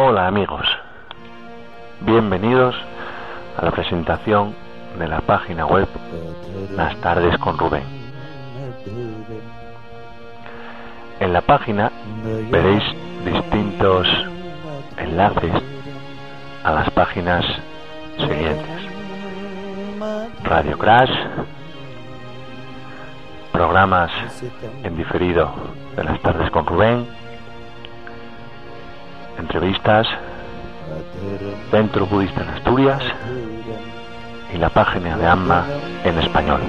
Hola amigos, bienvenidos a la presentación de la página web Las Tardes con Rubén. En la página veréis distintos enlaces a las páginas siguientes: Radio Crash, programas en diferido de Las Tardes con Rubén, entrevistas, Centro Budista en Asturias y la página de AMMA en español.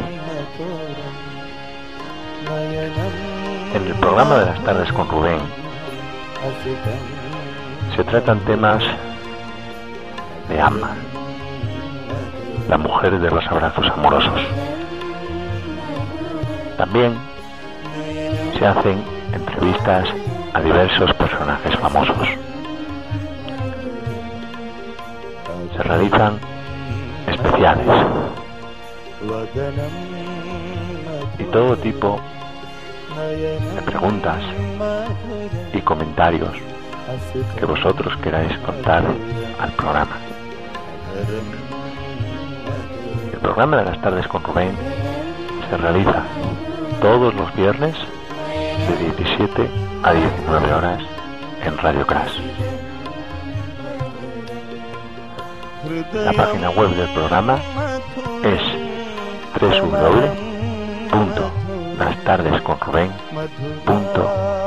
En el programa de Las Tardes con Rubén se tratan temas de AMMA, la mujer de los abrazos amorosos. También se hacen entrevistas a diversos personajes famosos. Se realizan especiales y todo tipo de preguntas y comentarios que vosotros queráis contar al programa. El programa de Las Tardes con Rubén se realiza todos los viernes de 17 a 19 horas en Radio Crash. La página web del programa es www.lastardesconruben.com.